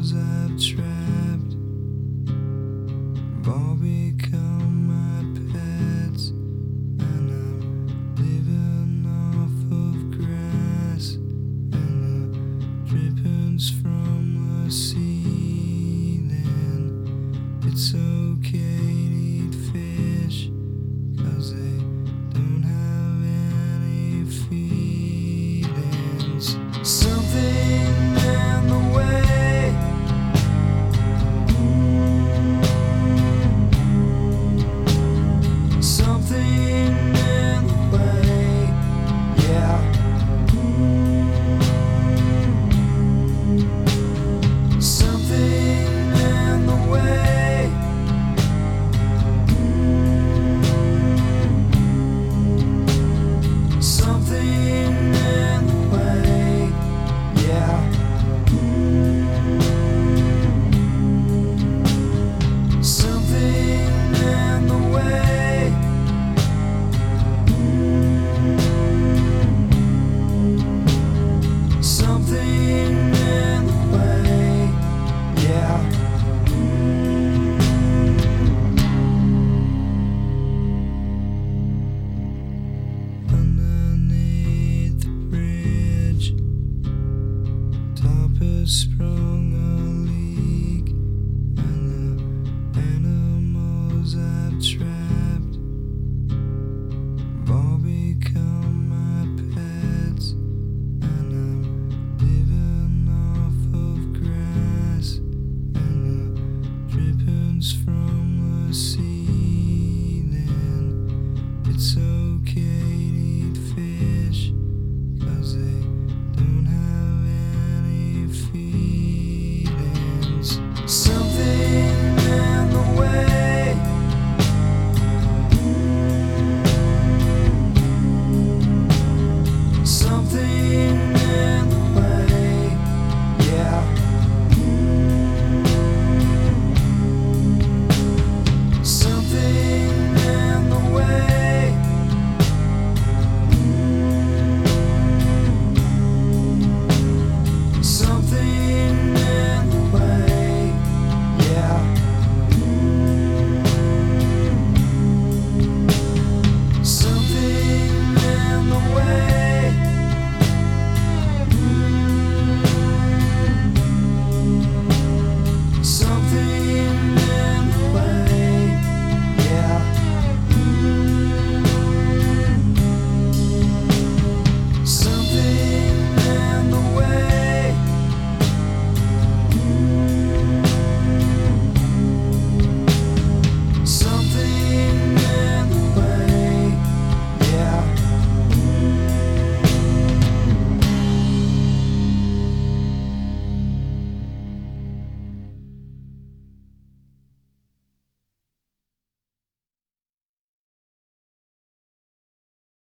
animals I've trapped have all become my pets, and I'm living off of grass and the drippings from the ceiling. It's okay to eat fish, 'cause they don't have any feelings. Something in the way, something in the way, yeah. Something in the way, something in the way, yeah. Something in the way, something in the way, yeah. Underneath the bridge, top has sprung a leak, and the animals I've trapped have all become my pets, and I'm living off of grass and the drippings from the ceiling. It's okay to eat fish, 'cause they don't have any feelings.